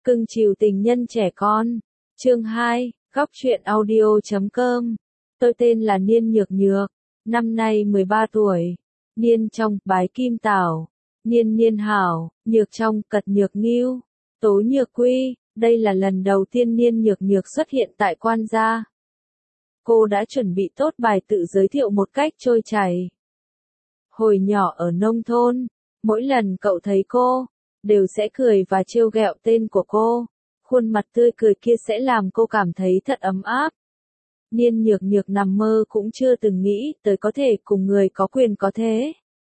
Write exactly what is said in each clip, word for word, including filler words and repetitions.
Cưng chiều tình nhân trẻ con. Chương hai, góc truyện audio chấm com. Tôi tên là Niên Nhược Nhược, năm nay mười ba tuổi. Niên trong, bái kim tảo. Niên niên hảo, nhược trong, cật nhược nghiêu. Tố nhược quy, đây là lần đầu tiên Niên Nhược Nhược xuất hiện tại quan gia. Cô đã chuẩn bị tốt bài tự giới thiệu một cách trôi chảy. Hồi nhỏ ở nông thôn, mỗi lần cậu thấy cô, đều sẽ cười và trêu ghẹo tên của cô. Khuôn mặt tươi cười kia sẽ làm cô cảm thấy thật ấm áp. Niên Nhược Nhược nằm mơ cũng chưa từng nghĩ tới có thể cùng người có quyền có thế.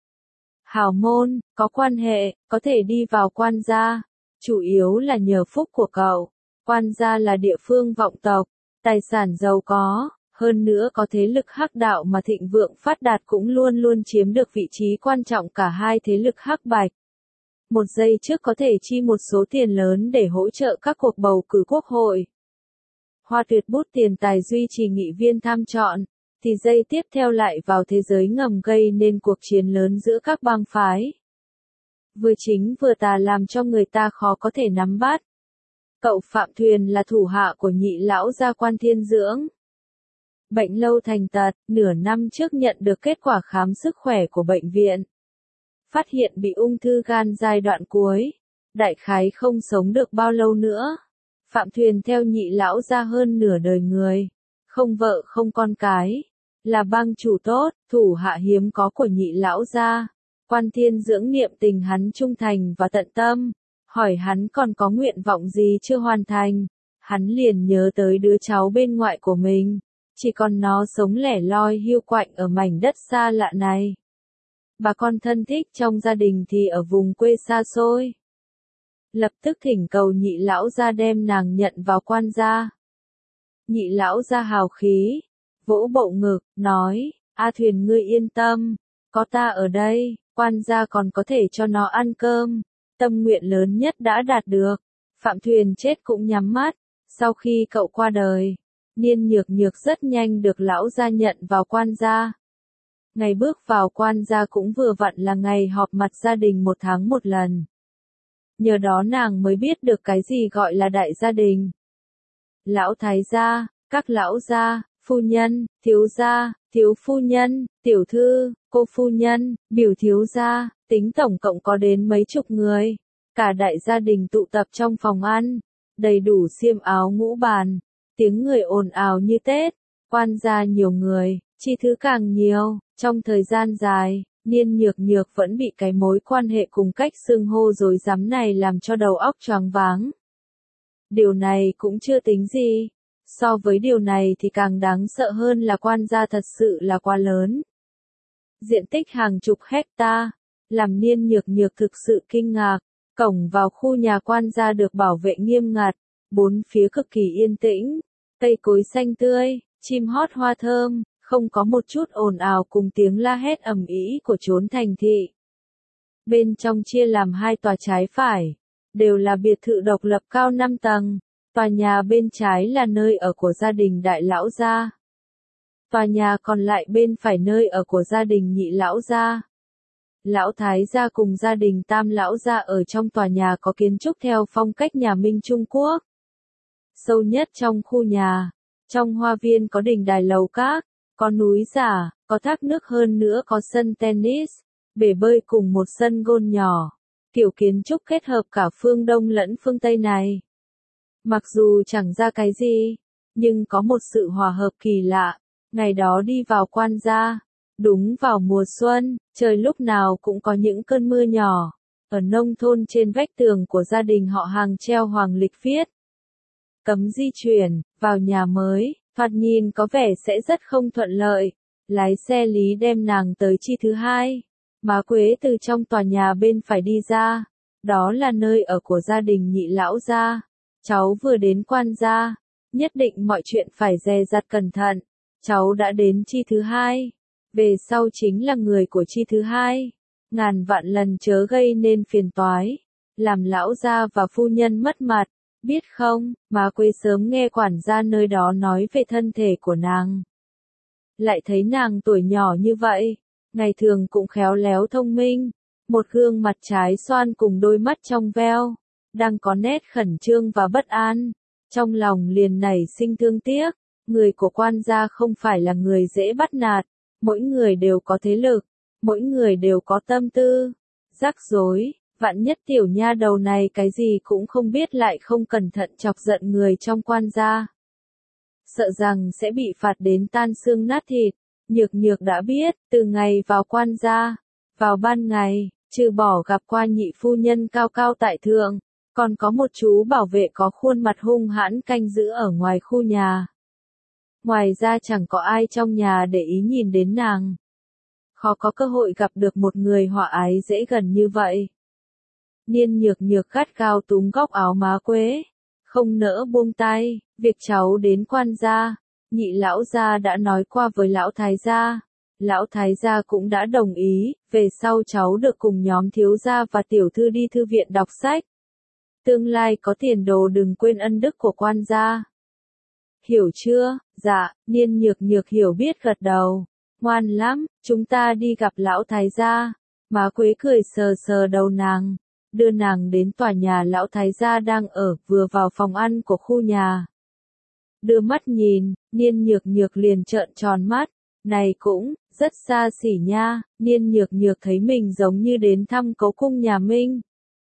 Hào môn, có quan hệ, có thể đi vào quan gia. Chủ yếu là nhờ phúc của cậu. Quan gia là địa phương vọng tộc, tài sản giàu có, hơn nữa có thế lực hắc đạo mà thịnh vượng phát đạt cũng luôn luôn chiếm được vị trí quan trọng cả hai thế lực hắc bạch. Một giây trước có thể chi một số tiền lớn để hỗ trợ các cuộc bầu cử quốc hội. Hoa tuyệt bút tiền tài duy trì nghị viên tham chọn, thì giây tiếp theo lại vào thế giới ngầm gây nên cuộc chiến lớn giữa các bang phái. Vừa chính vừa tà làm cho người ta khó có thể nắm bắt. Cậu Phạm Thuyền là thủ hạ của nhị lão gia Quan Thiên Dưỡng. Bệnh lâu thành tật, nửa năm trước nhận được kết quả khám sức khỏe của bệnh viện. Phát hiện bị ung thư gan giai đoạn cuối, đại khái không sống được bao lâu nữa. Phạm Thuyền theo nhị lão gia hơn nửa đời người, không vợ không con cái, là bang chủ tốt, thủ hạ hiếm có của nhị lão gia. Quan Thiên Dưỡng niệm tình hắn trung thành và tận tâm, hỏi hắn còn có nguyện vọng gì chưa hoàn thành, hắn liền nhớ tới đứa cháu bên ngoại của mình, chỉ còn nó sống lẻ loi hiu quạnh ở mảnh đất xa lạ này. Bà con thân thích trong gia đình thì ở vùng quê xa xôi. Lập tức thỉnh cầu nhị lão gia đem nàng nhận vào quan gia. Nhị lão gia hào khí, vỗ bộ ngực, nói, A Thuyền ngươi yên tâm, có ta ở đây, quan gia còn có thể cho nó ăn cơm. Tâm nguyện lớn nhất đã đạt được. Phạm Thuyền chết cũng nhắm mắt. Sau khi cậu qua đời, Niên Nhược Nhược rất nhanh được lão gia nhận vào quan gia. Ngày bước vào quan gia cũng vừa vặn là ngày họp mặt gia đình một tháng một lần. Nhờ đó nàng mới biết được cái gì gọi là đại gia đình. Lão thái gia, các lão gia, phu nhân, thiếu gia, thiếu phu nhân, tiểu thư, cô phu nhân, biểu thiếu gia, tính tổng cộng có đến mấy chục người. Cả đại gia đình tụ tập trong phòng ăn, đầy đủ xiêm áo ngũ bàn, tiếng người ồn ào như Tết. Quan gia nhiều người, chi thứ càng nhiều. Trong thời gian dài, Niên Nhược Nhược vẫn bị cái mối quan hệ cùng cách xưng hô rối rắm này làm cho đầu óc choáng váng. Điều này cũng chưa tính gì. So với điều này thì càng đáng sợ hơn là quan gia thật sự là quá lớn. Diện tích hàng chục hecta, làm Niên Nhược Nhược thực sự kinh ngạc. Cổng vào khu nhà quan gia được bảo vệ nghiêm ngặt, bốn phía cực kỳ yên tĩnh, cây cối xanh tươi, chim hót hoa thơm, không có một chút ồn ào cùng tiếng la hét ầm ĩ của chốn thành thị. Bên trong chia làm hai tòa trái phải, đều là biệt thự độc lập cao năm tầng. Tòa nhà bên trái là nơi ở của gia đình đại lão gia. Tòa nhà còn lại bên phải nơi ở của gia đình nhị lão gia. Lão thái gia cùng gia đình tam lão gia ở trong tòa nhà có kiến trúc theo phong cách nhà Minh Trung Quốc. Sâu nhất trong khu nhà, trong hoa viên có đình đài lầu các, có núi giả, có thác nước, hơn nữa có sân tennis, bể bơi cùng một sân golf nhỏ. Kiểu kiến trúc kết hợp cả phương Đông lẫn phương Tây này. Mặc dù chẳng ra cái gì, nhưng có một sự hòa hợp kỳ lạ. Ngày đó đi vào quan gia, đúng vào mùa xuân, trời lúc nào cũng có những cơn mưa nhỏ. Ở nông thôn trên vách tường của gia đình họ hàng treo hoàng lịch viết: cấm di chuyển, vào nhà mới, thoạt nhìn có vẻ sẽ rất không thuận lợi. Lái xe Lý đem nàng tới chi thứ hai. Má Quế từ trong tòa nhà bên phải đi ra. Đó là nơi ở của gia đình nhị lão gia. Cháu vừa đến quan gia, nhất định mọi chuyện phải dè dặt cẩn thận. Cháu đã đến chi thứ hai. Về sau chính là người của chi thứ hai. Ngàn vạn lần chớ gây nên phiền toái, làm lão gia và phu nhân mất mặt. Biết không, má Quế sớm nghe quản gia nơi đó nói về thân thể của nàng. Lại thấy nàng tuổi nhỏ như vậy, ngày thường cũng khéo léo thông minh, một gương mặt trái xoan cùng đôi mắt trong veo, đang có nét khẩn trương và bất an, trong lòng liền nảy sinh thương tiếc, người của quan gia không phải là người dễ bắt nạt, mỗi người đều có thế lực, mỗi người đều có tâm tư, rắc rối, vạn nhất tiểu nha đầu này cái gì cũng không biết lại không cẩn thận chọc giận người trong quan gia. Sợ rằng sẽ bị phạt đến tan xương nát thịt, nhược nhược đã biết, từ ngày vào quan gia, vào ban ngày, trừ bỏ gặp qua nhị phu nhân cao cao tại thượng, còn có một chú bảo vệ có khuôn mặt hung hãn canh giữ ở ngoài khu nhà. Ngoài ra chẳng có ai trong nhà để ý nhìn đến nàng. Khó có cơ hội gặp được một người hòa ái dễ gần như vậy. Niên nhược nhược gắt gao túm góc áo má Quế, không nỡ buông tay, việc cháu đến quan gia, nhị lão gia đã nói qua với lão thái gia, lão thái gia cũng đã đồng ý, về sau cháu được cùng nhóm thiếu gia và tiểu thư đi thư viện đọc sách. Tương lai có tiền đồ đừng quên ân đức của quan gia. Hiểu chưa? Dạ, Niên nhược nhược hiểu biết gật đầu. Ngoan lắm, chúng ta đi gặp lão thái gia. Má Quế cười sờ sờ đầu nàng, đưa nàng đến tòa nhà lão thái gia đang ở, vừa vào phòng ăn của khu nhà. Đưa mắt nhìn, Niên nhược nhược liền trợn tròn mắt, này cũng, rất xa xỉ nha, Niên nhược nhược thấy mình giống như đến thăm cấu cung nhà Minh.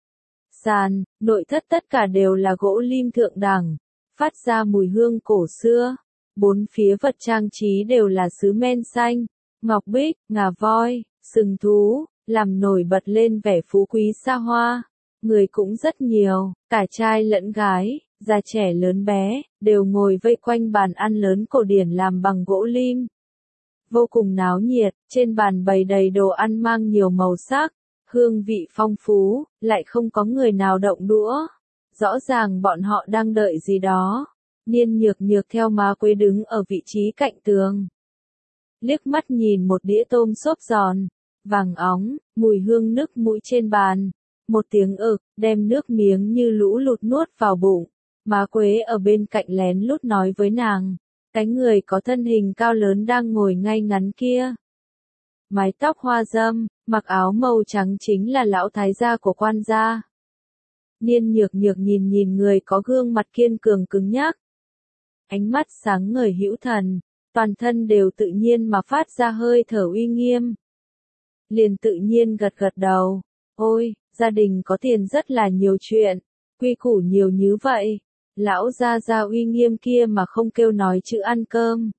Sàn, nội thất tất cả đều là gỗ lim thượng đẳng, phát ra mùi hương cổ xưa, bốn phía vật trang trí đều là sứ men xanh, ngọc bích, ngà voi, sừng thú, làm nổi bật lên vẻ phú quý xa hoa. Người cũng rất nhiều, cả trai lẫn gái, già trẻ lớn bé, đều ngồi vây quanh bàn ăn lớn cổ điển làm bằng gỗ lim. Vô cùng náo nhiệt, trên bàn bày đầy đồ ăn mang nhiều màu sắc, hương vị phong phú, lại không có người nào động đũa. Rõ ràng bọn họ đang đợi gì đó. Niên nhược nhược theo má Quế đứng ở vị trí cạnh tường. Liếc mắt nhìn một đĩa tôm xốp giòn, vàng óng, mùi hương nước mũi trên bàn. Một tiếng ực, đem nước miếng như lũ lụt nuốt vào bụng. Má Quế ở bên cạnh lén lút nói với nàng, cái người có thân hình cao lớn đang ngồi ngay ngắn kia. Mái tóc hoa dâm, mặc áo màu trắng chính là lão thái gia của quan gia. Niên nhược nhược nhìn nhìn người có gương mặt kiên cường cứng nhắc. Ánh mắt sáng ngời hữu thần, toàn thân đều tự nhiên mà phát ra hơi thở uy nghiêm. Liền tự nhiên gật gật đầu, ôi, gia đình có tiền rất là nhiều chuyện, quy củ nhiều như vậy, lão gia gia uy nghiêm kia mà không kêu nói chữ ăn cơm.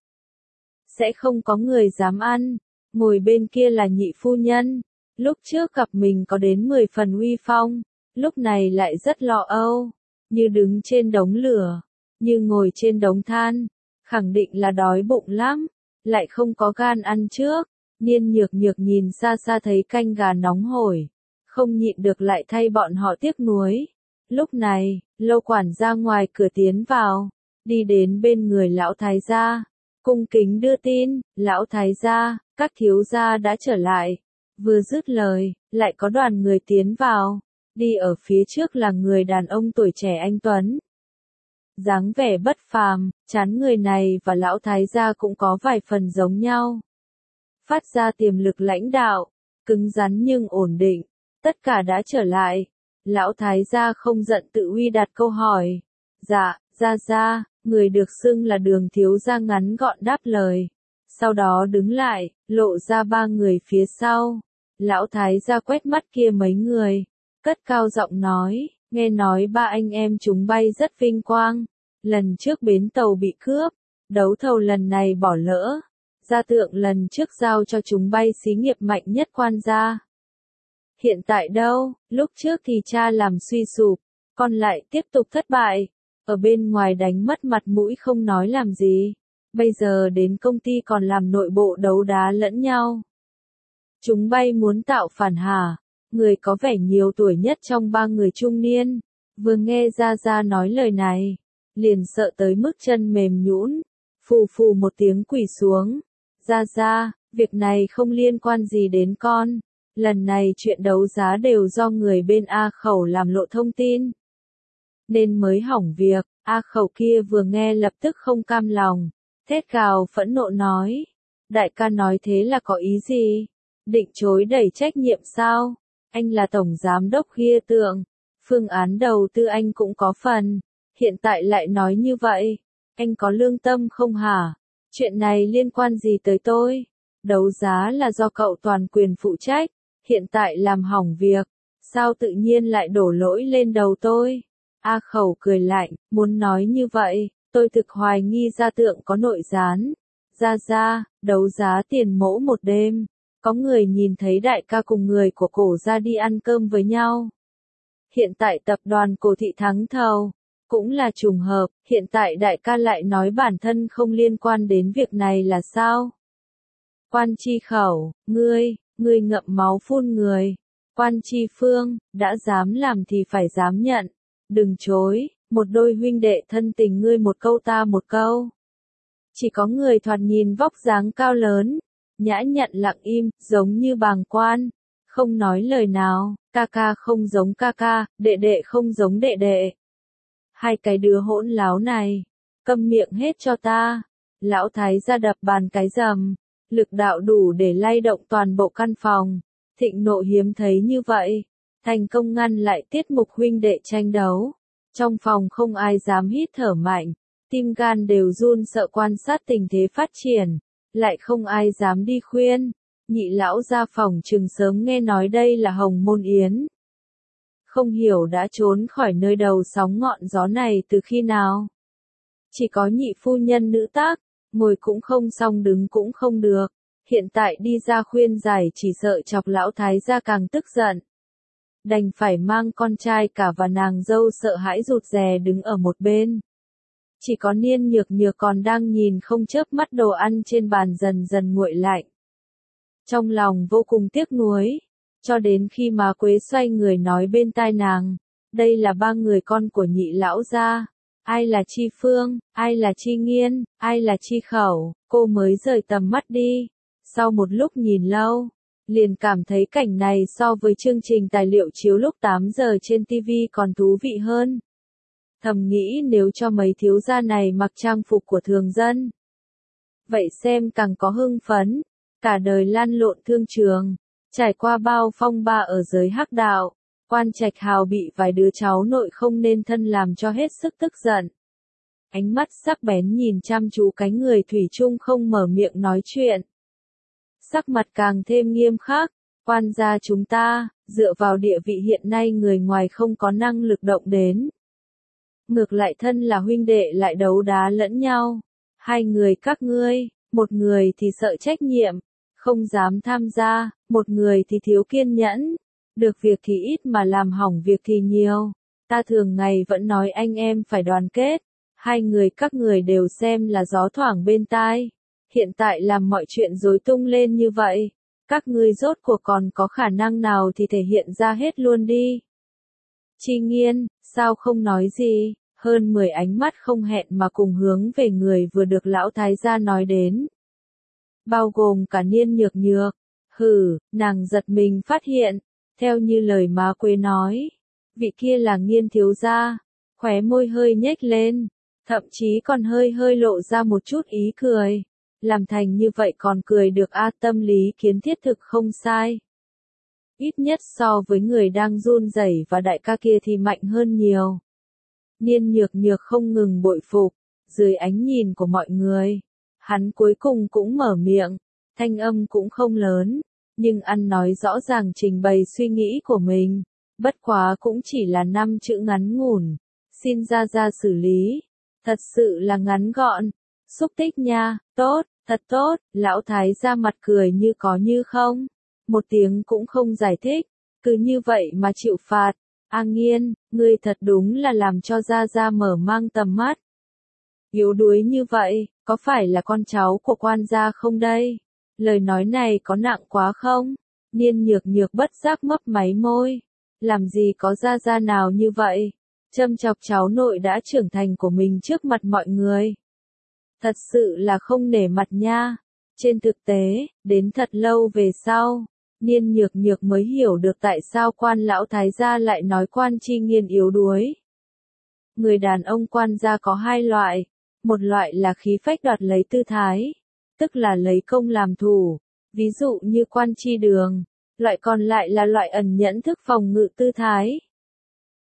Sẽ không có người dám ăn, ngồi bên kia là nhị phu nhân, lúc trước gặp mình có đến mười phần uy phong, lúc này lại rất lo âu, như đứng trên đống lửa, như ngồi trên đống than, khẳng định là đói bụng lắm, lại không có gan ăn trước. Niên nhược nhược nhìn xa xa thấy canh gà nóng hổi, không nhịn được lại thay bọn họ tiếc nuối. Lúc này, Lâu quản gia ngoài cửa tiến vào, đi đến bên người lão thái gia, cung kính đưa tin, lão thái gia, các thiếu gia đã trở lại. Vừa dứt lời, lại có đoàn người tiến vào, đi ở phía trước là người đàn ông tuổi trẻ anh tuấn. Dáng vẻ bất phàm, chán người này và lão thái gia cũng có vài phần giống nhau. Phát ra tiềm lực lãnh đạo, cứng rắn nhưng ổn định, tất cả đã trở lại. Lão thái gia không giận tự uy đặt câu hỏi. Dạ, gia gia, người được xưng là Đường thiếu gia ngắn gọn đáp lời. Sau đó đứng lại, lộ ra ba người phía sau. Lão thái gia quét mắt kia mấy người, cất cao giọng nói, nghe nói ba anh em chúng bay rất vinh quang. Lần trước bến tàu bị cướp, đấu thầu lần này bỏ lỡ. Gia tượng lần trước giao cho chúng bay xí nghiệp mạnh nhất quan gia. Hiện tại đâu, lúc trước thì cha làm suy sụp, con lại tiếp tục thất bại, ở bên ngoài đánh mất mặt mũi không nói làm gì, bây giờ đến công ty còn làm nội bộ đấu đá lẫn nhau. Chúng bay muốn tạo phản hả? Người có vẻ nhiều tuổi nhất trong ba người trung niên, vừa nghe Gia Gia nói lời này, liền sợ tới mức chân mềm nhũn, phù phù một tiếng quỳ xuống. Gia Gia, việc này không liên quan gì đến con. Lần này chuyện đấu giá đều do người bên A Khẩu làm lộ thông tin, nên mới hỏng việc. A Khẩu kia vừa nghe lập tức không cam lòng, thét gào phẫn nộ nói, đại ca nói thế là có ý gì? Định chối đẩy trách nhiệm sao? Anh là tổng giám đốc Khia Tượng, phương án đầu tư anh cũng có phần, hiện tại lại nói như vậy, anh có lương tâm không hả? Chuyện này liên quan gì tới tôi? Đấu giá là do cậu toàn quyền phụ trách, hiện tại làm hỏng việc, sao tự nhiên lại đổ lỗi lên đầu tôi? A Khẩu cười lạnh, muốn nói như vậy, tôi thực hoài nghi gia tượng có nội gián. Ra ra, đấu giá tiền mẫu một đêm, có người nhìn thấy đại ca cùng người của cổ gia đi ăn cơm với nhau. Hiện tại tập đoàn Cổ Thị thắng thầu, cũng là trùng hợp, hiện tại đại ca lại nói bản thân không liên quan đến việc này là sao? Quan Chi Khẩu, ngươi, ngươi ngậm máu phun người. Quan Chi Phương, đã dám làm thì phải dám nhận, đừng chối, một đôi huynh đệ thân tình ngươi một câu ta một câu. Chỉ có người thoạt nhìn vóc dáng cao lớn, nhã nhặn lặng im, giống như bàng quan, không nói lời nào, ca ca không giống ca ca, đệ đệ không giống đệ đệ. Hai cái đứa hỗn láo này, câm miệng hết cho ta. Lão thái gia đập bàn cái rầm, lực đạo đủ để lay động toàn bộ căn phòng. Thịnh nộ hiếm thấy như vậy, thành công ngăn lại tiết mục huynh đệ tranh đấu. Trong phòng không ai dám hít thở mạnh, tim gan đều run sợ quan sát tình thế phát triển, lại không ai dám đi khuyên. Nhị lão ra phòng chừng sớm nghe nói đây là Hồng Môn Yến. Không hiểu đã trốn khỏi nơi đầu sóng ngọn gió này từ khi nào. Chỉ có nhị phu nhân nữ tác, ngồi cũng không xong đứng cũng không được. Hiện tại đi ra khuyên giải chỉ sợ chọc lão thái gia càng tức giận. Đành phải mang con trai cả và nàng dâu sợ hãi rụt rè đứng ở một bên. Chỉ có Niên Nhược Nhược còn đang nhìn không chớp mắt đồ ăn trên bàn dần dần nguội lạnh. Trong lòng vô cùng tiếc nuối, cho đến khi má Quế xoay người nói bên tai nàng, đây là ba người con của nhị lão gia, ai là Chi Phương, ai là Chi Nghiên, ai là Chi Khẩu, cô mới rời tầm mắt đi. Sau một lúc nhìn lâu, liền cảm thấy cảnh này so với chương trình tài liệu chiếu lúc tám giờ trên ti vi còn thú vị hơn. Thầm nghĩ nếu cho mấy thiếu gia này mặc trang phục của thường dân, vậy xem càng có hưng phấn, cả đời lăn lộn thương trường, trải qua bao phong ba ở giới hắc đạo, Quan Trạch Hào bị vài đứa cháu nội không nên thân làm cho hết sức tức giận. Ánh mắt sắc bén nhìn chăm chú cái người thủy chung không mở miệng nói chuyện. Sắc mặt càng thêm nghiêm khắc, quan gia chúng ta, dựa vào địa vị hiện nay người ngoài không có năng lực động đến. Ngược lại thân là huynh đệ lại đấu đá lẫn nhau. Hai người các ngươi, một người thì sợ trách nhiệm, không dám tham gia, một người thì thiếu kiên nhẫn. Được việc thì ít mà làm hỏng việc thì nhiều. Ta thường ngày vẫn nói anh em phải đoàn kết. Hai người các người đều xem là gió thoảng bên tai. Hiện tại làm mọi chuyện rối tung lên như vậy. Các ngươi rốt cuộc còn có khả năng nào thì thể hiện ra hết luôn đi. Chi Nghiên, sao không nói gì, hơn mười ánh mắt không hẹn mà cùng hướng về người vừa được lão thái gia nói đến. Bao gồm cả Niên Nhược Nhược. Hừ, nàng giật mình phát hiện, theo như lời má Quế nói, vị kia là Nghiên thiếu gia, khóe môi hơi nhếch lên, thậm chí còn hơi hơi lộ ra một chút ý cười. Làm thành như vậy còn cười được a, tâm lý kiến thiết thực không sai. Ít nhất so với người đang run rẩy và đại ca kia thì mạnh hơn nhiều. Niên Nhược Nhược không ngừng bội phục, dưới ánh nhìn của mọi người, hắn cuối cùng cũng mở miệng, thanh âm cũng không lớn, nhưng ăn nói rõ ràng trình bày suy nghĩ của mình, bất quá cũng chỉ là năm chữ ngắn ngủn, xin ra ra xử lý, thật sự là ngắn gọn, xúc tích nha, tốt, thật tốt, lão thái ra mặt cười như có như không, một tiếng cũng không giải thích, cứ như vậy mà chịu phạt. A Nghiên, ngươi thật đúng là làm cho Gia Gia mở mang tầm mắt. Yếu đuối như vậy, có phải là con cháu của quan gia không đây? Lời nói này có nặng quá không? Niên Nhược Nhược bất giác mấp máy môi. Làm gì có Gia Gia nào như vậy? Châm chọc cháu nội đã trưởng thành của mình trước mặt mọi người. Thật sự là không nể mặt nha. Trên thực tế, đến thật lâu về sau, Niên Nhược Nhược mới hiểu được tại sao quan lão thái gia lại nói Quan Chi Nghiên yếu đuối. Người đàn ông quan gia có hai loại, một loại là khí phách đoạt lấy tư thái, tức là lấy công làm thủ, ví dụ như Quan Chi Đường, loại còn lại là loại ẩn nhẫn thức phòng ngự tư thái.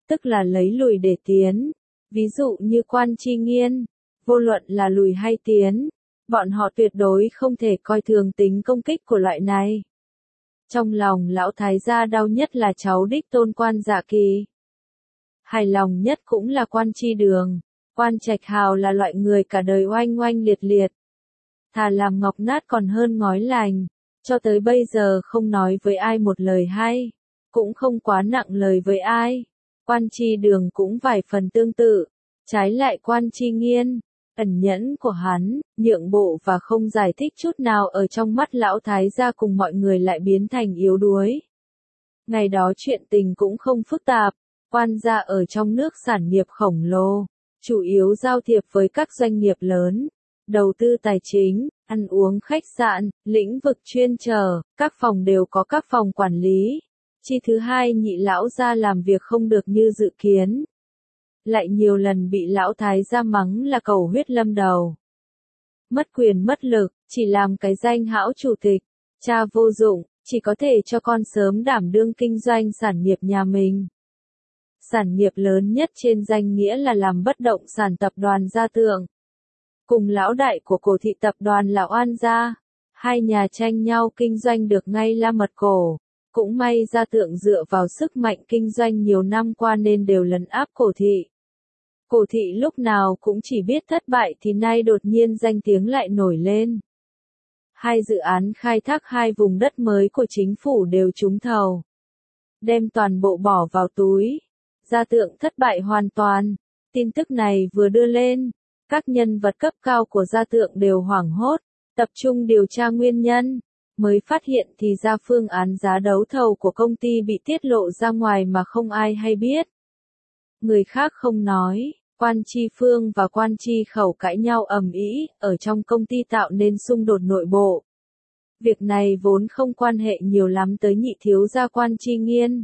tức là lấy lùi để tiến. Ví dụ như Quan Chi Nghiên, vô luận là lùi hay tiến, bọn họ tuyệt đối không thể coi thường tính công kích của loại này. Trong lòng lão thái gia đau nhất là cháu đích tôn Quan Dạ Kỳ. Hài lòng nhất cũng là Quan Chi Đường. Quan Trạch Hào là loại người cả đời oanh oanh liệt liệt. Thà làm ngọc nát còn hơn ngói lành, cho tới bây giờ không nói với ai một lời hay, cũng không quá nặng lời với ai. Quan Chi Đường cũng vài phần tương tự, trái lại Quan Chi Nghiên, ẩn nhẫn của hắn, nhượng bộ và không giải thích chút nào ở trong mắt lão thái gia cùng mọi người lại biến thành yếu đuối. Ngày đó chuyện tình cũng không phức tạp, Quan gia ở trong nước sản nghiệp khổng lồ, chủ yếu giao thiệp với các doanh nghiệp lớn, đầu tư tài chính, ăn uống khách sạn, lĩnh vực chuyên trở, các phòng đều có các phòng quản lý. Chi thứ hai nhị lão gia làm việc không được như dự kiến. Lại nhiều lần bị lão thái gia mắng là cầu huyết lâm đầu. Mất quyền mất lực, chỉ làm cái danh hão chủ tịch, cha vô dụng, chỉ có thể cho con sớm đảm đương kinh doanh sản nghiệp nhà mình. Sản nghiệp lớn nhất trên danh nghĩa là làm bất động sản tập đoàn Gia Tượng. Cùng lão đại của cổ thị tập đoàn là Oan gia, hai nhà tranh nhau kinh doanh được ngay la mật cổ. Cũng may Gia Tượng dựa vào sức mạnh kinh doanh nhiều năm qua nên đều lấn áp cổ thị. Cổ thị lúc nào cũng chỉ biết thất bại thì nay đột nhiên danh tiếng lại nổi lên. Hai dự án khai thác hai vùng đất mới của chính phủ đều trúng thầu. Đem toàn bộ bỏ vào túi. Gia Tượng thất bại hoàn toàn. Tin tức này vừa đưa lên, các nhân vật cấp cao của Gia Tượng đều hoảng hốt, tập trung điều tra nguyên nhân. Mới phát hiện thì ra phương án giá đấu thầu của công ty bị tiết lộ ra ngoài mà không ai hay biết. Người khác không nói, Quan Chi Phương và Quan Chi Khẩu cãi nhau ầm ĩ, ở trong công ty tạo nên xung đột nội bộ. Việc này vốn không quan hệ nhiều lắm tới nhị thiếu gia Quan Chi Nghiên.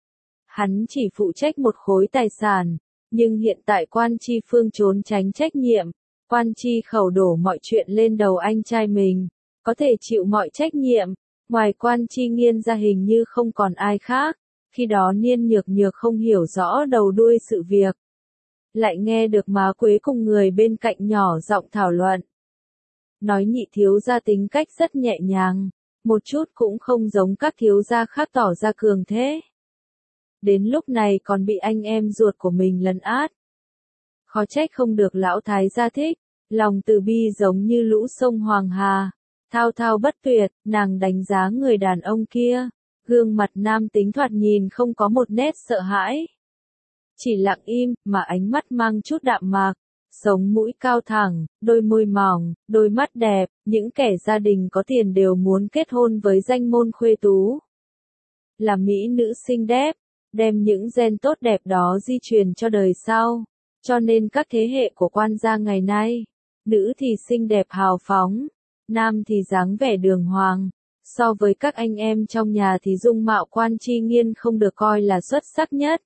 Hắn chỉ phụ trách một khối tài sản, nhưng hiện tại Quan Chi Phương trốn tránh trách nhiệm, Quan Chi Khẩu đổ mọi chuyện lên đầu anh trai mình. Có thể chịu mọi trách nhiệm, ngoài Quan Chi Nghiên ra hình như không còn ai khác, khi đó Niên Nhược Nhược không hiểu rõ đầu đuôi sự việc. Lại nghe được má Quế cùng người bên cạnh nhỏ giọng thảo luận. Nói nhị thiếu gia tính cách rất nhẹ nhàng, một chút cũng không giống các thiếu gia khác tỏ ra cường thế. Đến lúc này còn bị anh em ruột của mình lấn át. Khó trách không được lão thái gia thích, lòng từ bi giống như lũ sông Hoàng Hà. Thao thao bất tuyệt, nàng đánh giá người đàn ông kia, gương mặt nam tính thoạt nhìn không có một nét sợ hãi. Chỉ lặng im, mà ánh mắt mang chút đạm mạc, sống mũi cao thẳng, đôi môi mỏng, đôi mắt đẹp, những kẻ gia đình có tiền đều muốn kết hôn với danh môn khuê tú. Là mỹ nữ xinh đẹp, đem những gen tốt đẹp đó di truyền cho đời sau, cho nên các thế hệ của quan gia ngày nay, nữ thì xinh đẹp hào phóng. Nam thì dáng vẻ đường hoàng, so với các anh em trong nhà thì dung mạo Quan Chi Nghiên không được coi là xuất sắc nhất.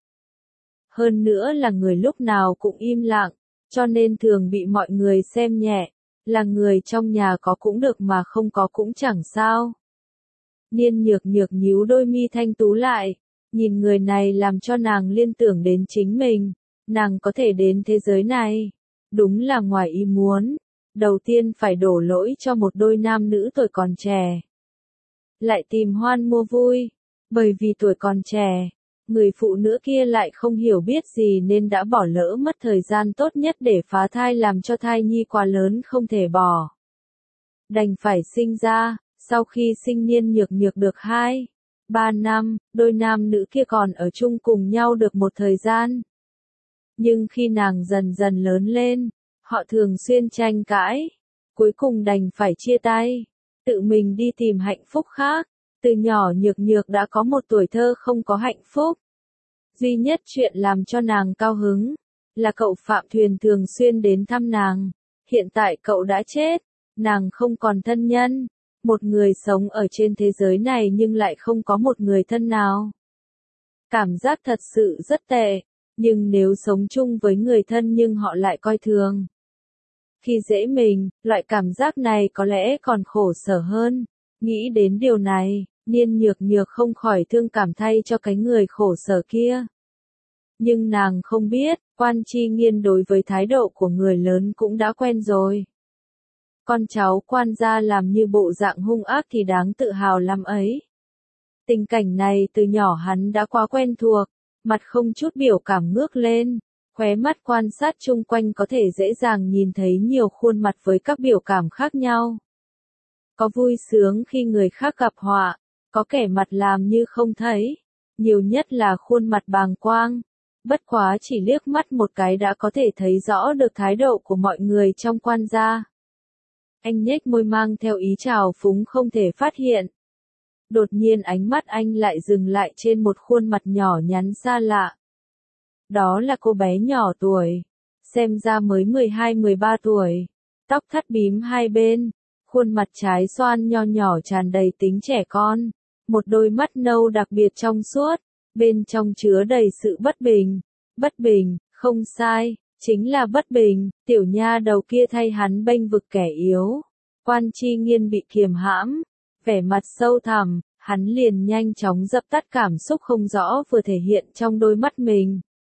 Hơn nữa là người lúc nào cũng im lặng, cho nên thường bị mọi người xem nhẹ, là người trong nhà có cũng được mà không có cũng chẳng sao. Niên Nhược Nhược nhíu đôi mi thanh tú lại, nhìn người này làm cho nàng liên tưởng đến chính mình, nàng có thể đến thế giới này, đúng là ngoài ý muốn. Đầu tiên phải đổ lỗi cho một đôi nam nữ tuổi còn trẻ. Lại tìm hoan mua vui, bởi vì tuổi còn trẻ, người phụ nữ kia lại không hiểu biết gì nên đã bỏ lỡ mất thời gian tốt nhất để phá thai làm cho thai nhi quá lớn không thể bỏ. Đành phải sinh ra, sau khi sinh Niên Nhược Nhược được hai, ba năm, đôi nam nữ kia còn ở chung cùng nhau được một thời gian. Nhưng khi nàng dần dần lớn lên, họ thường xuyên tranh cãi, cuối cùng đành phải chia tay, tự mình đi tìm hạnh phúc khác. Từ nhỏ Nhược Nhược đã có một tuổi thơ không có hạnh phúc. Duy nhất chuyện làm cho nàng cao hứng, là cậu Phạm Thuyền thường xuyên đến thăm nàng. Hiện tại cậu đã chết, nàng không còn thân nhân, một người sống ở trên thế giới này nhưng lại không có một người thân nào. Cảm giác thật sự rất tệ, nhưng nếu sống chung với người thân nhưng họ lại coi thường. Khi dễ mình, loại cảm giác này có lẽ còn khổ sở hơn. Nghĩ đến điều này, Niên Nhược Nhược không khỏi thương cảm thay cho cái người khổ sở kia. Nhưng nàng không biết, Quan Chi Nghiên đối với thái độ của người lớn cũng đã quen rồi. Con cháu quan gia làm như bộ dạng hung ác thì đáng tự hào lắm ấy. Tình cảnh này từ nhỏ hắn đã quá quen thuộc, mặt không chút biểu cảm ngước lên, khóe mắt quan sát chung quanh có thể dễ dàng nhìn thấy nhiều khuôn mặt với các biểu cảm khác nhau. Có vui sướng khi người khác gặp họa, có kẻ mặt làm như không thấy, nhiều nhất là khuôn mặt bàng quang. Bất quá chỉ liếc mắt một cái đã có thể thấy rõ được thái độ của mọi người trong quan gia. Anh nhếch môi mang theo ý trào phúng không thể phát hiện. Đột nhiên ánh mắt anh lại dừng lại trên một khuôn mặt nhỏ nhắn xa lạ. Đó là cô bé nhỏ tuổi, xem ra mới mười hai mười ba tuổi, tóc thắt bím hai bên, khuôn mặt trái xoan nho nhỏ tràn đầy tính trẻ con, một đôi mắt nâu đặc biệt trong suốt, bên trong chứa đầy sự bất bình. Bất bình, không sai, chính là bất bình, tiểu nha đầu kia thay hắn bênh vực kẻ yếu. Quan Chi Nghiên bị kiềm hãm, vẻ mặt sâu thẳm, hắn liền nhanh chóng dập tắt cảm xúc không rõ vừa thể hiện trong đôi mắt mình.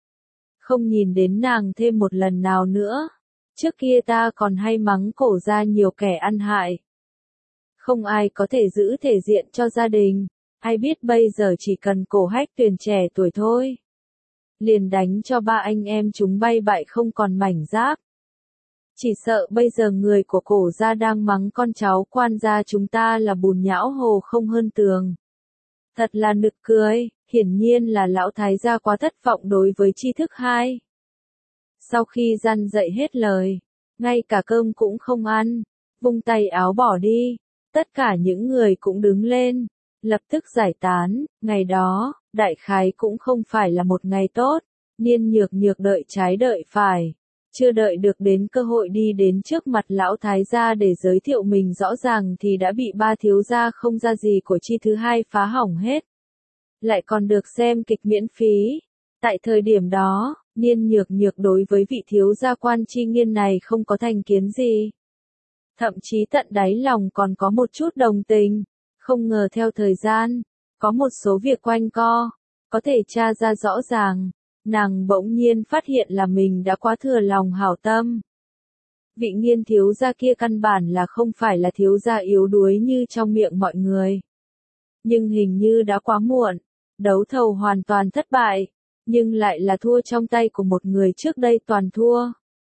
Không nhìn đến nàng thêm một lần nào nữa. Trước kia ta còn hay mắng cổ ra nhiều kẻ ăn hại. Không ai có thể giữ thể diện cho gia đình, ai biết bây giờ chỉ cần cổ Hách Tuyền trẻ tuổi thôi. Liền đánh cho ba anh em chúng bay bại không còn mảnh giáp. Chỉ sợ bây giờ người của cổ gia đang mắng con cháu quan gia chúng ta là bùn nhão hồ không hơn tường. Thật là nực cười, hiển nhiên là lão thái gia quá thất vọng đối với tri thức hai. Sau khi răn dậy hết lời, ngay cả cơm cũng không ăn, vung tay áo bỏ đi, tất cả những người cũng đứng lên, lập tức giải tán. Ngày đó, đại khái cũng không phải là một ngày tốt, Niên Nhược Nhược đợi trái đợi phải, chưa đợi được đến cơ hội đi đến trước mặt lão thái gia để giới thiệu mình rõ ràng thì đã bị ba thiếu gia không ra gì của chi thứ hai phá hỏng hết. Lại còn được xem kịch miễn phí. Tại thời điểm đó, Niên Nhược Nhược đối với vị thiếu gia Quan Chi Nghiên này không có thành kiến gì. Thậm chí tận đáy lòng còn có một chút đồng tình. Không ngờ theo thời gian, có một số việc quanh co, có thể tra ra rõ ràng, nàng bỗng nhiên phát hiện là mình đã quá thừa lòng hảo tâm. Vị Nghiên thiếu gia kia căn bản là không phải là thiếu gia yếu đuối như trong miệng mọi người. Nhưng hình như đã quá muộn, đấu thầu hoàn toàn thất bại, nhưng lại là thua trong tay của một người trước đây toàn thua.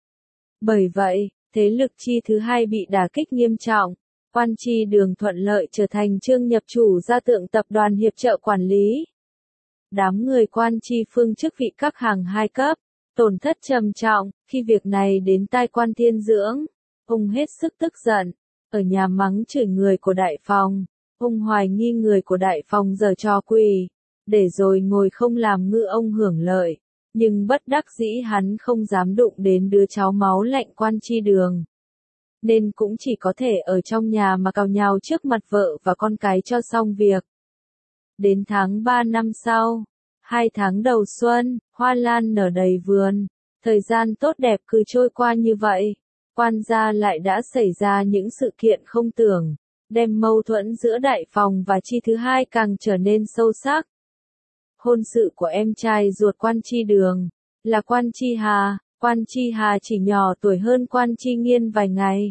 Bởi vậy, thế lực chi thứ hai bị đả kích nghiêm trọng. Quan Chi Đường thuận lợi trở thành Trương Nhập chủ gia tượng tập đoàn hiệp trợ quản lý. Đám người Quan Chi Phương chức vị các hàng hai cấp, tổn thất trầm trọng. Khi việc này đến tai Quan Thiên Dưỡng, ông hết sức tức giận, ở nhà mắng chửi người của đại phòng. Ông hoài nghi người của đại phòng giở trò quỷ, để rồi ngồi không làm ngư ông hưởng lợi. Nhưng bất đắc dĩ hắn không dám đụng đến đứa cháu máu lạnh Quan Chi Đường. Nên cũng chỉ có thể ở trong nhà mà cào nhào trước mặt vợ và con cái cho xong việc. Đến tháng ba năm sau, hai tháng đầu xuân, hoa lan nở đầy vườn, thời gian tốt đẹp cứ trôi qua như vậy, quan gia lại đã xảy ra những sự kiện không tưởng, đem mâu thuẫn giữa đại phòng và chi thứ hai càng trở nên sâu sắc. Hôn sự của em trai ruột Quan Chi Đường, là Quan Chi Hà. Quan Chi Hà chỉ nhỏ tuổi hơn Quan Chi Nghiên vài ngày.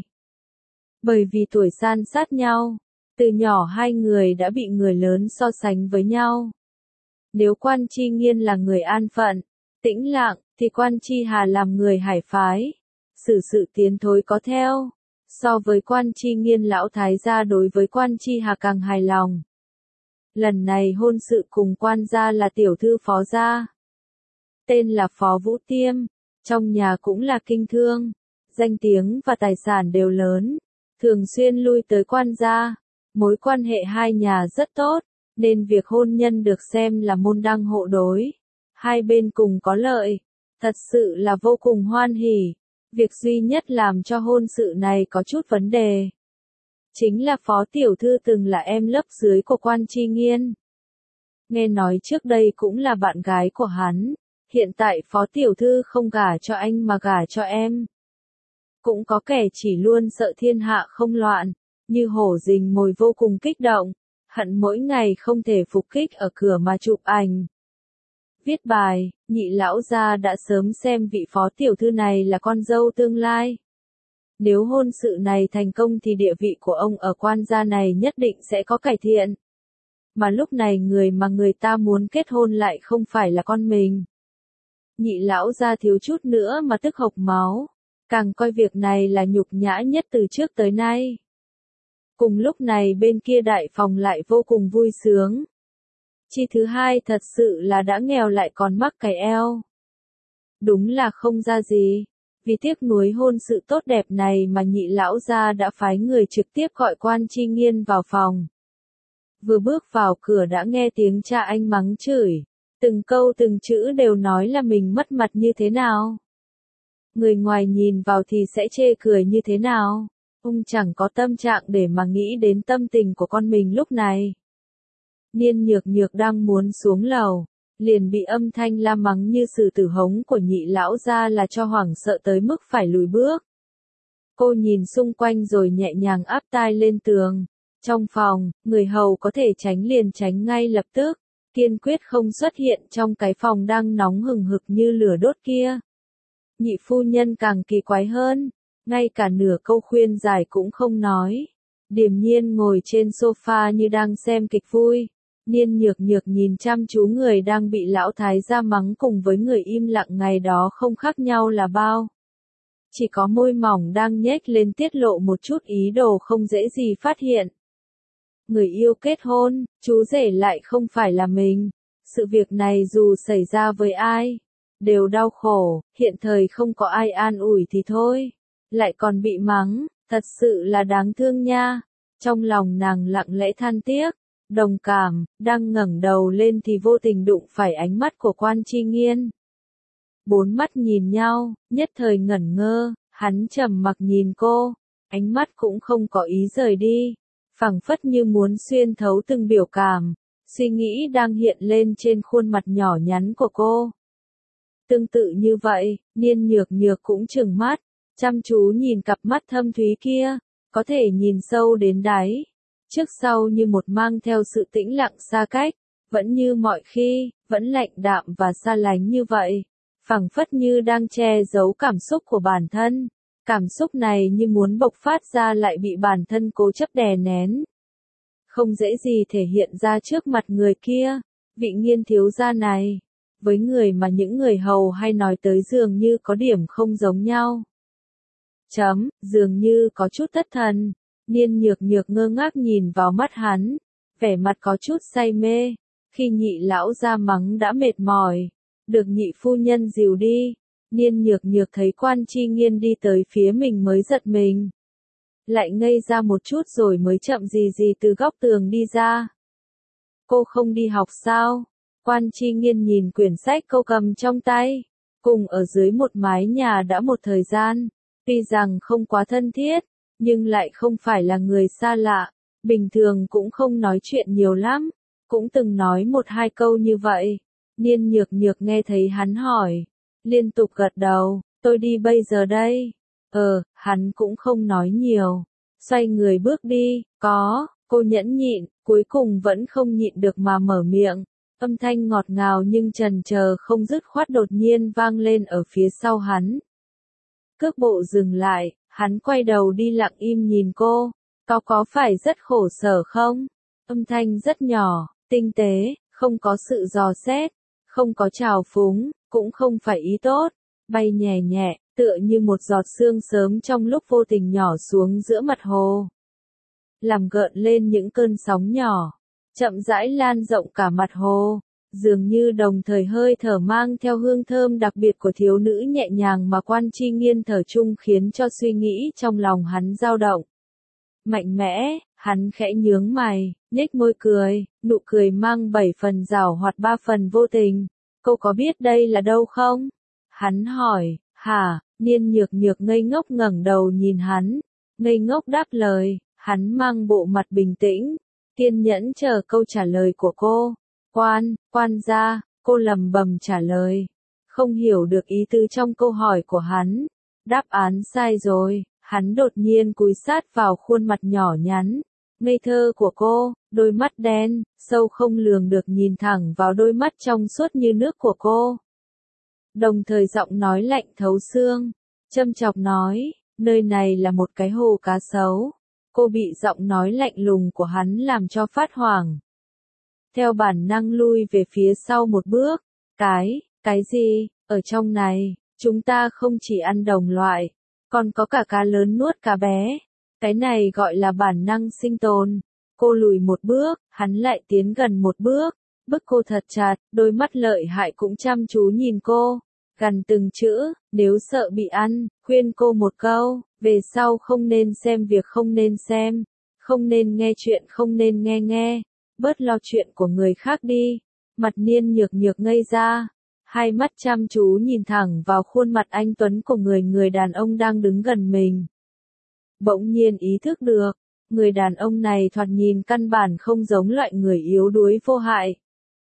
Bởi vì tuổi san sát nhau, từ nhỏ hai người đã bị người lớn so sánh với nhau. Nếu Quan Chi Nghiên là người an phận, tĩnh lặng, thì Quan Chi Hà làm người hải phái, xử sự tiến thối có theo. So với Quan Chi Nghiên, lão thái gia đối với Quan Chi Hà càng hài lòng. Lần này hôn sự cùng quan gia là tiểu thư phó gia. Tên là Phó Vũ Tiêm, trong nhà cũng là kinh thương, danh tiếng và tài sản đều lớn, thường xuyên lui tới quan gia. Mối quan hệ hai nhà rất tốt, nên việc hôn nhân được xem là môn đăng hộ đối. Hai bên cùng có lợi, thật sự là vô cùng hoan hỉ. Việc duy nhất làm cho hôn sự này có chút vấn đề, chính là Phó tiểu thư từng là em lớp dưới của Quan Chi Nghiên. Nghe nói trước đây cũng là bạn gái của hắn, hiện tại Phó tiểu thư không gả cho anh mà gả cho em. Cũng có kẻ chỉ luôn sợ thiên hạ không loạn, như hổ rình mồi vô cùng kích động, hận mỗi ngày không thể phục kích ở cửa mà chụp ảnh. Viết bài, Nhị lão gia đã sớm xem vị phó tiểu thư này là con dâu tương lai. Nếu hôn sự này thành công thì địa vị của ông ở quan gia này nhất định sẽ có cải thiện. Mà lúc này người mà người ta muốn kết hôn lại không phải là con mình. Nhị lão gia thiếu chút nữa mà tức hộc máu, càng coi việc này là nhục nhã nhất từ trước tới nay. Cùng lúc này bên kia đại phòng lại vô cùng vui sướng. Chi thứ hai thật sự là đã nghèo lại còn mắc cái eo. Đúng là không ra gì. Vì tiếc nuối hôn sự tốt đẹp này mà nhị lão gia đã phái người trực tiếp gọi Quan Chi Nghiên vào phòng. Vừa bước vào cửa đã nghe tiếng cha anh mắng chửi. Từng câu từng chữ đều nói là mình mất mặt như thế nào. Người ngoài nhìn vào thì sẽ chê cười như thế nào. Ông chẳng có tâm trạng để mà nghĩ đến tâm tình của con mình lúc này. Niên Nhược Nhược đang muốn xuống lầu, liền bị âm thanh la mắng như sử tử hống của nhị lão gia là cho hoảng sợ tới mức phải lùi bước. Cô nhìn xung quanh rồi nhẹ nhàng áp tai lên tường. Trong phòng, người hầu có thể tránh liền tránh ngay lập tức, kiên quyết không xuất hiện trong cái phòng đang nóng hừng hực như lửa đốt kia. Nhị phu nhân càng kỳ quái hơn, ngay cả nửa câu khuyên giải cũng không nói. Điềm nhiên ngồi trên sofa như đang xem kịch vui. Niên Nhược Nhược nhìn chăm chú người đang bị lão thái gia mắng cùng với người im lặng ngày đó không khác nhau là bao. Chỉ có môi mỏng đang nhếch lên tiết lộ một chút ý đồ không dễ gì phát hiện. Người yêu kết hôn, chú rể lại không phải là mình. Sự việc này dù xảy ra với ai, đều đau khổ, hiện thời không có ai an ủi thì thôi. Lại còn bị mắng, thật sự là đáng thương nha. Trong lòng nàng lặng lẽ than tiếc, đồng cảm, đang ngẩng đầu lên thì vô tình đụng phải ánh mắt của Quan Chi Nghiên. Bốn mắt nhìn nhau, nhất thời ngẩn ngơ, hắn trầm mặc nhìn cô, ánh mắt cũng không có ý rời đi, phảng phất như muốn xuyên thấu từng biểu cảm, suy nghĩ đang hiện lên trên khuôn mặt nhỏ nhắn của cô. Tương tự như vậy, Niên Nhược Nhược cũng trừng mắt, chăm chú nhìn cặp mắt thâm thúy kia, có thể nhìn sâu đến đáy, trước sau như một mang theo sự tĩnh lặng xa cách, vẫn như mọi khi, vẫn lạnh đạm và xa lánh như vậy, phảng phất như đang che giấu cảm xúc của bản thân. Cảm xúc này như muốn bộc phát ra lại bị bản thân cố chấp đè nén. Không dễ gì thể hiện ra trước mặt người kia, vị Nghiên thiếu gia này, với người mà những người hầu hay nói tới dường như có điểm không giống nhau. Chấm, dường như có chút thất thần, Niên Nhược Nhược ngơ ngác nhìn vào mắt hắn, vẻ mặt có chút say mê, khi nhị lão gia mắng đã mệt mỏi, được nhị phu nhân dìu đi. Niên Nhược Nhược thấy Quan Chi Nghiên đi tới phía mình mới giật mình. Lại ngây ra một chút rồi mới chậm gì gì từ góc tường đi ra. Cô không đi học sao? Quan Chi Nghiên nhìn quyển sách cô cầm trong tay. Cùng ở dưới một mái nhà đã một thời gian. Tuy rằng không quá thân thiết, nhưng lại không phải là người xa lạ. Bình thường cũng không nói chuyện nhiều lắm. Cũng từng nói một hai câu như vậy. Niên Nhược Nhược nghe thấy hắn hỏi. Liên tục gật đầu, tôi đi bây giờ đây. Ờ, hắn cũng không nói nhiều. Xoay người bước đi, có, cô nhẫn nhịn, cuối cùng vẫn không nhịn được mà mở miệng. Âm thanh ngọt ngào nhưng trần chờ không dứt khoát đột nhiên vang lên ở phía sau hắn. Cước bộ dừng lại, hắn quay đầu đi lặng im nhìn cô. Có có phải rất khổ sở không? Âm thanh rất nhỏ, tinh tế, không có sự dò xét, không có trào phúng. Cũng không phải ý tốt, bay nhẹ nhẹ, tựa như một giọt sương sớm trong lúc vô tình nhỏ xuống giữa mặt hồ. Làm gợn lên những cơn sóng nhỏ, chậm rãi lan rộng cả mặt hồ, dường như đồng thời hơi thở mang theo hương thơm đặc biệt của thiếu nữ nhẹ nhàng mà Quan Chi Nghiên thở chung khiến cho suy nghĩ trong lòng hắn dao động. Mạnh mẽ, hắn khẽ nhướng mày, nhếch môi cười, nụ cười mang bảy phần giảo hoạt ba phần vô tình. Cô có biết đây là đâu không? Hắn hỏi, hả? Niên Nhược Nhược ngây ngốc ngẩng đầu nhìn hắn, ngây ngốc đáp lời, hắn mang bộ mặt bình tĩnh, kiên nhẫn chờ câu trả lời của cô. Quan, quan gia, cô lầm bầm trả lời, không hiểu được ý tứ trong câu hỏi của hắn. Đáp án sai rồi, hắn đột nhiên cúi sát vào khuôn mặt nhỏ nhắn, ngây thơ của cô, đôi mắt đen, sâu không lường được nhìn thẳng vào đôi mắt trong suốt như nước của cô. Đồng thời giọng nói lạnh thấu xương, châm chọc nói, nơi này là một cái hồ cá sấu. Cô bị giọng nói lạnh lùng của hắn làm cho phát hoảng. Theo bản năng lui về phía sau một bước, cái, cái gì, ở trong này, chúng ta không chỉ ăn đồng loại, còn có cả cá lớn nuốt cá bé. Cái này gọi là bản năng sinh tồn. Cô lùi một bước, hắn lại tiến gần một bước, bức cô thật chặt, đôi mắt lợi hại cũng chăm chú nhìn cô, gần từng chữ, nếu sợ bị ăn, khuyên cô một câu, về sau không nên xem việc không nên xem, không nên nghe chuyện không nên nghe nghe, bớt lo chuyện của người khác đi. Mặt Niên Nhược Nhược ngây ra, hai mắt chăm chú nhìn thẳng vào khuôn mặt anh tuấn của người người đàn ông đang đứng gần mình. Bỗng nhiên ý thức được, người đàn ông này thoạt nhìn căn bản không giống loại người yếu đuối vô hại.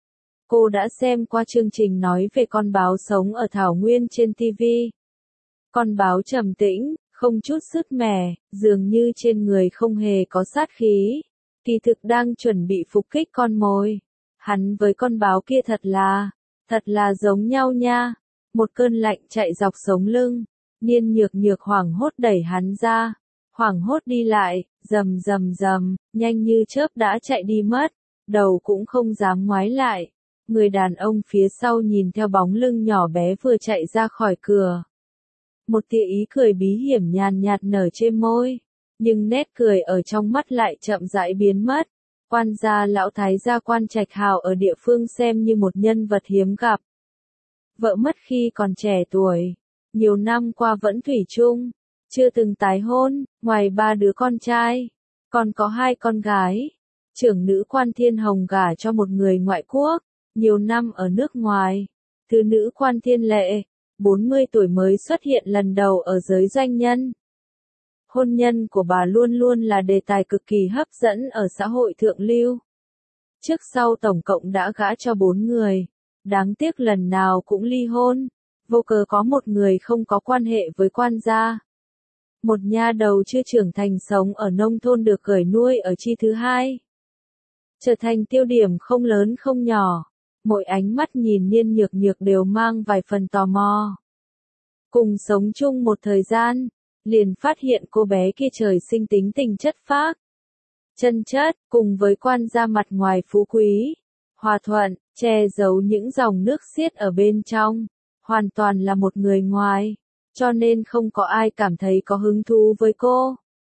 Cô đã xem qua chương trình nói về con báo sống ở Thảo Nguyên trên ti vi. Con báo trầm tĩnh, không chút sứt mẻ, dường như trên người không hề có sát khí, kỳ thực đang chuẩn bị phục kích con mồi. Hắn với con báo kia thật là, thật là giống nhau nha. Một cơn lạnh chạy dọc sống lưng, Niên Nhược Nhược hoảng hốt đẩy hắn ra, hoảng hốt đi lại, rầm rầm rầm, nhanh như chớp đã chạy đi mất, đầu cũng không dám ngoái lại. Người đàn ông phía sau nhìn theo bóng lưng nhỏ bé vừa chạy ra khỏi cửa. Một tia ý cười bí hiểm nhàn nhạt nở trên môi, nhưng nét cười ở trong mắt lại chậm rãi biến mất. Quan gia lão thái gia Quan Trạch Hào ở địa phương xem như một nhân vật hiếm gặp. Vợ mất khi còn trẻ tuổi, nhiều năm qua vẫn thủy chung, chưa từng tái hôn, ngoài ba đứa con trai, còn có hai con gái. Trưởng nữ Quan Thiên Hồng gả cho một người ngoại quốc, nhiều năm ở nước ngoài. Thứ nữ Quan Thiên Lệ, bốn mươi tuổi mới xuất hiện lần đầu ở giới doanh nhân. Hôn nhân của bà luôn luôn là đề tài cực kỳ hấp dẫn ở xã hội thượng lưu. Trước sau tổng cộng đã gả cho bốn người, đáng tiếc lần nào cũng ly hôn, vô cớ có một người không có quan hệ với quan gia. Một nha đầu chưa trưởng thành sống ở nông thôn được gửi nuôi ở chi thứ hai, trở thành tiêu điểm không lớn không nhỏ. Mỗi ánh mắt nhìn Niên Nhược Nhược đều mang vài phần tò mò. Cùng sống chung một thời gian, liền phát hiện cô bé kia trời sinh tính tình chất phác, chân chất, cùng với quan gia mặt ngoài phú quý, hòa thuận, che giấu những dòng nước xiết ở bên trong, hoàn toàn là một người ngoài, cho nên không có ai cảm thấy có hứng thú với cô.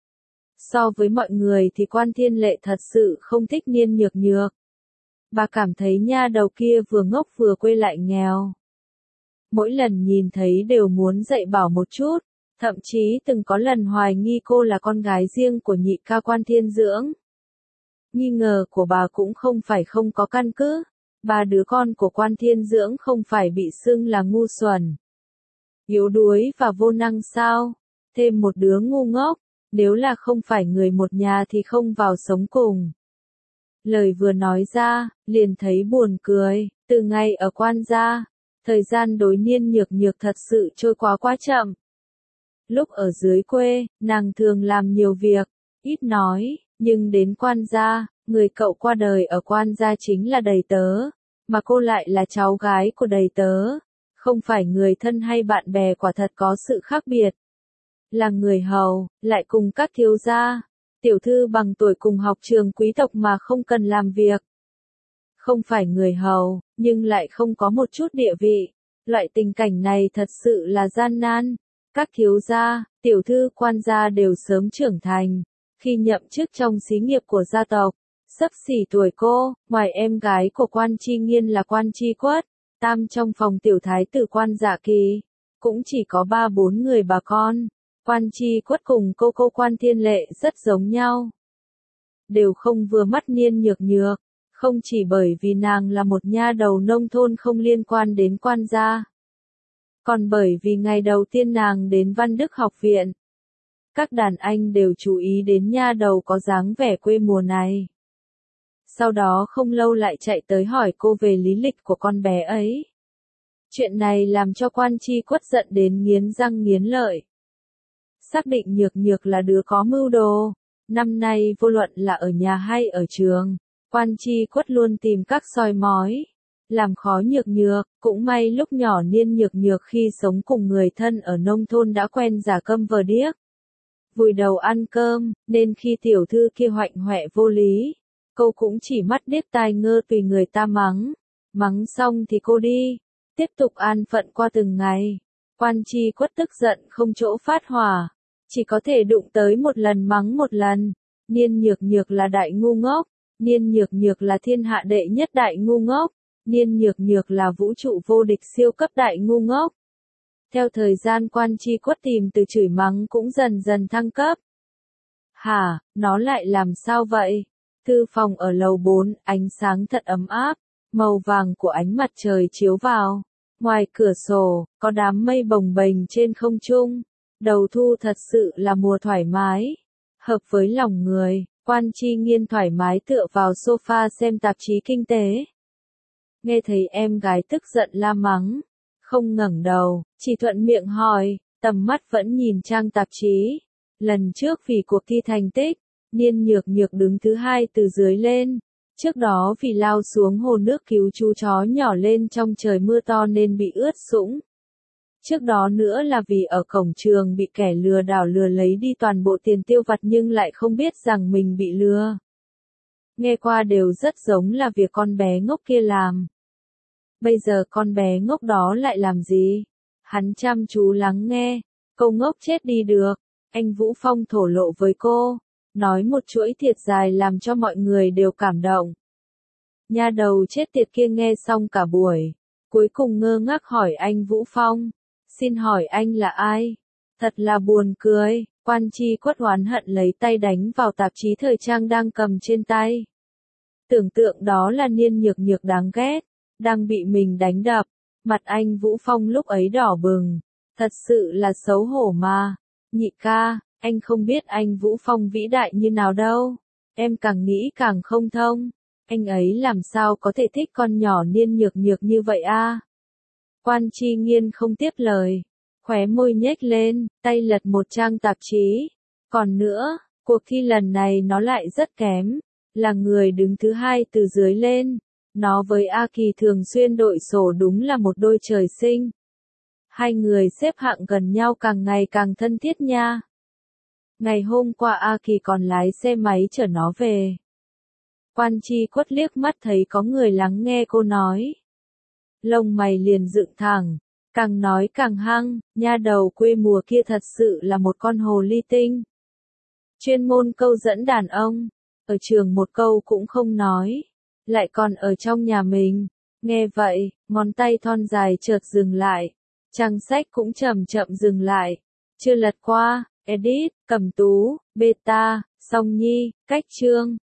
So với mọi người thì Quan Thiên Lệ thật sự không thích Niên Nhược Nhược. Bà cảm thấy nha đầu kia vừa ngốc vừa quê lại nghèo. Mỗi lần nhìn thấy đều muốn dạy bảo một chút, thậm chí từng có lần hoài nghi cô là con gái riêng của nhị ca Quan Thiên Dưỡng. Nghi ngờ của bà cũng không phải không có căn cứ, ba đứa con của Quan Thiên Dưỡng không phải bị xưng là ngu xuẩn, yếu đuối và vô năng sao? Thêm một đứa ngu ngốc, nếu là không phải người một nhà thì không vào sống cùng. Lời vừa nói ra, liền thấy buồn cười, từ ngày ở quan gia, thời gian đối Niên Nhược Nhược thật sự trôi qua quá chậm. Lúc ở dưới quê, nàng thường làm nhiều việc, ít nói, nhưng đến quan gia, người cậu qua đời ở quan gia chính là đầy tớ, mà cô lại là cháu gái của đầy tớ, không phải người thân hay bạn bè, quả thật có sự khác biệt. Là người hầu, lại cùng các thiếu gia, tiểu thư bằng tuổi cùng học trường quý tộc mà không cần làm việc. Không phải người hầu, nhưng lại không có một chút địa vị. Loại tình cảnh này thật sự là gian nan. Các thiếu gia, tiểu thư quan gia đều sớm trưởng thành. Khi nhậm chức trong xí nghiệp của gia tộc, xấp xỉ tuổi cô, ngoài em gái của Quan Chi Nghiên là Quan Chi Quất, tam trong phòng tiểu thái tử Quan Dạ Kỳ, cũng chỉ có ba bốn người bà con. Quan Chi Quất cùng cô cô Quan Thiên Lệ rất giống nhau. Đều không vừa mắt Niên Nhược Nhược, không chỉ bởi vì nàng là một nha đầu nông thôn không liên quan đến quan gia, còn bởi vì ngày đầu tiên nàng đến Văn Đức học viện, các đàn anh đều chú ý đến nha đầu có dáng vẻ quê mùa này. Sau đó không lâu lại chạy tới hỏi cô về lý lịch của con bé ấy. Chuyện này làm cho Quan Chi Quất giận đến nghiến răng nghiến lợi. Xác định Nhược Nhược là đứa có mưu đồ, Năm nay vô luận là ở nhà hay ở trường, Quan Chi Quất luôn tìm các soi mói, làm khó Nhược Nhược, cũng may lúc nhỏ Niên Nhược Nhược khi sống cùng người thân ở nông thôn đã quen giả câm vờ điếc. Vùi đầu ăn cơm, nên khi tiểu thư kia hoạnh hoẹ vô lý, cô cũng chỉ mắt điếc tai ngơ tùy người ta mắng. Mắng xong thì cô đi, tiếp tục an phận qua từng ngày. Quan Chi Quất tức giận không chỗ phát hỏa, chỉ có thể đụng tới một lần mắng một lần. Niên Nhược Nhược là đại ngu ngốc, Niên Nhược Nhược là thiên hạ đệ nhất đại ngu ngốc, Niên Nhược Nhược là vũ trụ vô địch siêu cấp đại ngu ngốc. Theo thời gian Quan Chi Quất tìm từ chửi mắng cũng dần dần thăng cấp. Hả, nó lại làm sao vậy? Thư phòng ở lầu bốn, ánh sáng thật ấm áp, màu vàng của ánh mặt trời chiếu vào. Ngoài cửa sổ, có đám mây bồng bềnh trên không trung. Đầu thu thật sự là mùa thoải mái, hợp với lòng người. Quan Chi Nghiên thoải mái tựa vào sofa xem tạp chí kinh tế. Nghe thấy em gái tức giận la mắng, không ngẩng đầu, chỉ thuận miệng hỏi, tầm mắt vẫn nhìn trang tạp chí. Lần trước vì cuộc thi thành tích, Niên Nhược Nhược đứng thứ hai từ dưới lên. Trước đó vì lao xuống hồ nước cứu chú chó nhỏ lên trong trời mưa to nên bị ướt sũng. Trước đó nữa là vì ở cổng trường bị kẻ lừa đảo lừa lấy đi toàn bộ tiền tiêu vặt nhưng lại không biết rằng mình bị lừa. Nghe qua đều rất giống là việc con bé ngốc kia làm. Bây giờ con bé ngốc đó lại làm gì? Hắn chăm chú lắng nghe, câu ngốc chết đi được. Anh Vũ Phong thổ lộ với cô, nói một chuỗi thiệt dài làm cho mọi người đều cảm động. Nha đầu chết tiệt kia nghe xong cả buổi, cuối cùng ngơ ngác hỏi anh Vũ Phong, xin hỏi anh là ai? Thật là buồn cười. Quan Chi Quất oán hận lấy tay đánh vào tạp chí thời trang đang cầm trên tay. Tưởng tượng đó là Niên Nhược Nhược đáng ghét, đang bị mình đánh đập. Mặt anh Vũ Phong lúc ấy đỏ bừng, thật sự là xấu hổ mà. Nhị ca, anh không biết anh Vũ Phong vĩ đại như nào đâu. Em càng nghĩ càng không thông. Anh ấy làm sao có thể thích con nhỏ Niên Nhược Nhược như vậy a? Quan Chi Nghiên không tiếp lời, khóe môi nhếch lên, tay lật một trang tạp chí. Còn nữa, cuộc thi lần này nó lại rất kém, là người đứng thứ hai từ dưới lên. Nó với A Kỳ thường xuyên đội sổ đúng là một đôi trời sinh. Hai người xếp hạng gần nhau càng ngày càng thân thiết nha. Ngày hôm qua A Kỳ còn lái xe máy chở nó về. Quan Chi Quất liếc mắt thấy có người lắng nghe cô nói. Lông mày liền dựng thẳng, càng nói càng hăng, nha đầu quê mùa kia thật sự là một con hồ ly tinh. Chuyên môn câu dẫn đàn ông, ở trường một câu cũng không nói, lại còn ở trong nhà mình. Nghe vậy, ngón tay thon dài chợt dừng lại, trang sách cũng chậm chậm dừng lại. Chưa lật qua, edit, Cẩm Tú, beta, Song Nhi, cách chương.